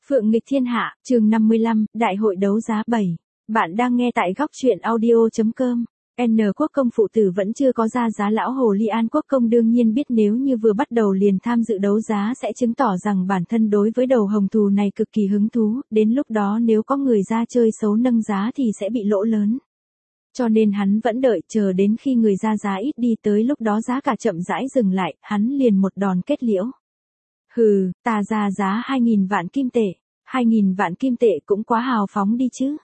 Phượng nghịch thiên hạ, chương 55, Đại hội đấu giá 7. Bạn đang nghe tại góc truyện audio.com. N Quốc công phụ tử vẫn chưa có ra giá, lão hồ ly An Quốc công đương nhiên biết nếu như vừa bắt đầu liền tham dự đấu giá sẽ chứng tỏ rằng bản thân đối với đầu hồng thù này cực kỳ hứng thú, đến lúc đó nếu có người ra chơi xấu nâng giá thì sẽ bị lỗ lớn. Cho nên hắn vẫn đợi chờ đến khi người ra giá ít đi, tới lúc đó giá cả chậm rãi dừng lại, hắn liền một đòn kết liễu. Hừ, ta ra giá 2.000 vạn kim tệ. 2.000 vạn kim tệ cũng quá hào phóng đi chứ.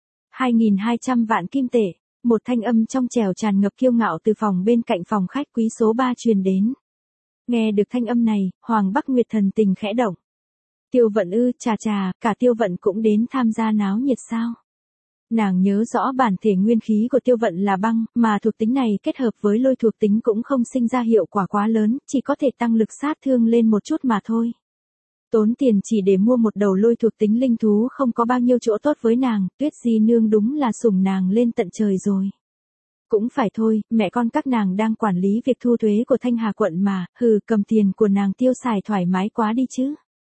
2.200 vạn kim tệ. Một thanh âm trong trẻo tràn ngập kiêu ngạo từ phòng bên cạnh phòng khách quý số 3 truyền đến. Nghe được thanh âm này, Hoàng Bắc Nguyệt thần tình khẽ động. Tiêu Vận ư, chà, cả Tiêu Vận cũng đến tham gia náo nhiệt sao? Nàng nhớ rõ bản thể nguyên khí của Tiêu Vận là băng, mà thuộc tính này kết hợp với lôi thuộc tính cũng không sinh ra hiệu quả quá lớn, chỉ có thể tăng lực sát thương lên một chút mà thôi. Tốn tiền chỉ để mua một đầu lôi thuộc tính linh thú không có bao nhiêu chỗ tốt với nàng, Tuyết Di Nương đúng là sủng nàng lên tận trời rồi. Cũng phải thôi, mẹ con các nàng đang quản lý việc thu thuế của Thanh Hà quận mà, cầm tiền của nàng tiêu xài thoải mái quá đi chứ.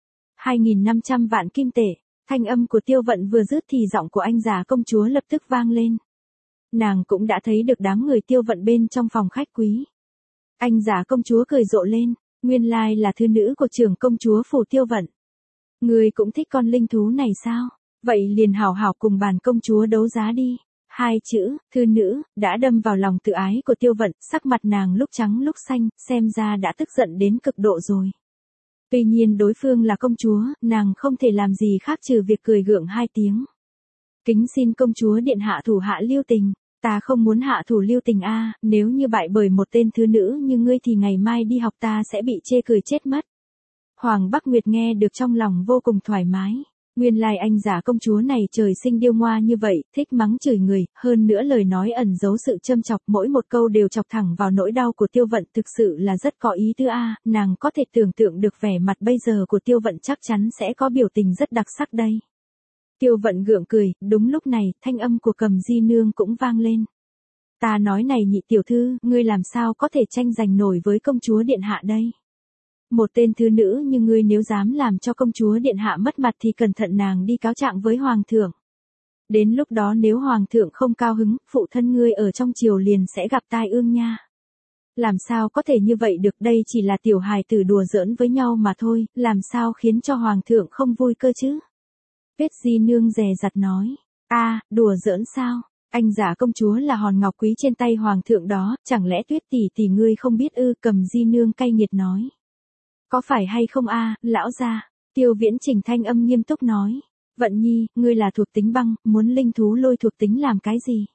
2.500 vạn kim tệ. Thanh âm của Tiêu Vận vừa dứt thì giọng của anh già công chúa lập tức vang lên. Nàng cũng đã thấy được đám người Tiêu Vận bên trong phòng khách quý. Anh già công chúa cười rộ lên, nguyên lai là thư nữ của trưởng công chúa phủ Tiêu Vận. Người cũng thích con linh thú này sao? Vậy liền hảo hảo cùng bàn công chúa đấu giá đi. Hai chữ, thư nữ, đã đâm vào lòng tự ái của Tiêu Vận, sắc mặt nàng lúc trắng lúc xanh, xem ra đã tức giận đến cực độ rồi. Tuy nhiên đối phương là công chúa, nàng không thể làm gì khác trừ việc cười gượng hai tiếng. Kính xin công chúa điện hạ thủ hạ lưu tình, ta không muốn hạ thủ lưu tình a, nếu như bại bởi một tên thư nữ như ngươi thì ngày mai đi học ta sẽ bị chê cười chết mất. Hoàng Bắc Nguyệt nghe được trong lòng vô cùng thoải mái. Nguyên lai anh giả công chúa này trời sinh điêu ngoa như vậy, thích mắng chửi người, hơn nữa lời nói ẩn giấu sự châm chọc, mỗi một câu đều chọc thẳng vào nỗi đau của Tiêu Vận, thực sự là rất có ý tứ a, nàng có thể tưởng tượng được vẻ mặt bây giờ của Tiêu Vận chắc chắn sẽ có biểu tình rất đặc sắc đây. Tiêu Vận gượng cười, đúng lúc này, thanh âm của Cầm Di Nương cũng vang lên. Ta nói này nhị tiểu thư, ngươi làm sao có thể tranh giành nổi với công chúa điện hạ đây? Một tên thư nữ như ngươi nếu dám làm cho công chúa điện hạ mất mặt thì cẩn thận nàng đi cáo trạng với hoàng thượng. Đến lúc đó nếu hoàng thượng không cao hứng, phụ thân ngươi ở trong triều liền sẽ gặp tai ương nha. Làm sao có thể như vậy được, đây chỉ là tiểu hài tử đùa giỡn với nhau mà thôi, làm sao khiến cho hoàng thượng không vui cơ chứ? Tuyết Di Nương dè dặt nói, đùa giỡn sao? Anh giả công chúa là hòn ngọc quý trên tay hoàng thượng đó, chẳng lẽ Tuyết tỷ ngươi không biết ư? Cầm Di Nương cay nghiệt nói. Có phải hay không lão gia? Tiêu Viễn Trình thanh âm nghiêm túc nói. Vận Nhi, ngươi là thuộc tính băng, muốn linh thú lôi thuộc tính làm cái gì?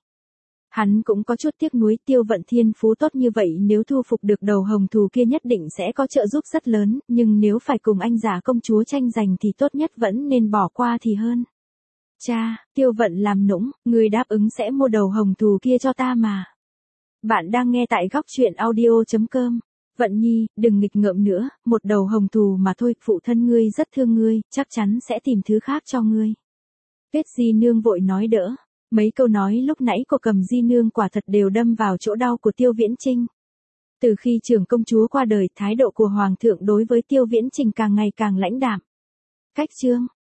Hắn cũng có chút tiếc nuối, Tiêu Vận thiên phú tốt như vậy, nếu thu phục được đầu hồng thù kia nhất định sẽ có trợ giúp rất lớn, nhưng nếu phải cùng anh giả công chúa tranh giành thì tốt nhất vẫn nên bỏ qua thì hơn. Cha, Tiêu Vận làm nũng, ngươi đáp ứng sẽ mua đầu hồng thù kia cho ta mà. Bạn đang nghe tại góc truyện audio.com. Vận Nhi, đừng nghịch ngợm nữa, một đầu hồng thù mà thôi, phụ thân ngươi rất thương ngươi, chắc chắn sẽ tìm thứ khác cho ngươi. Tuyết Di Nương vội nói đỡ, mấy câu nói lúc nãy của Cầm Di Nương quả thật đều đâm vào chỗ đau của Tiêu Viễn Trình. Từ khi trưởng công chúa qua đời, thái độ của hoàng thượng đối với Tiêu Viễn Trình càng ngày càng lãnh đạm. Cách chương,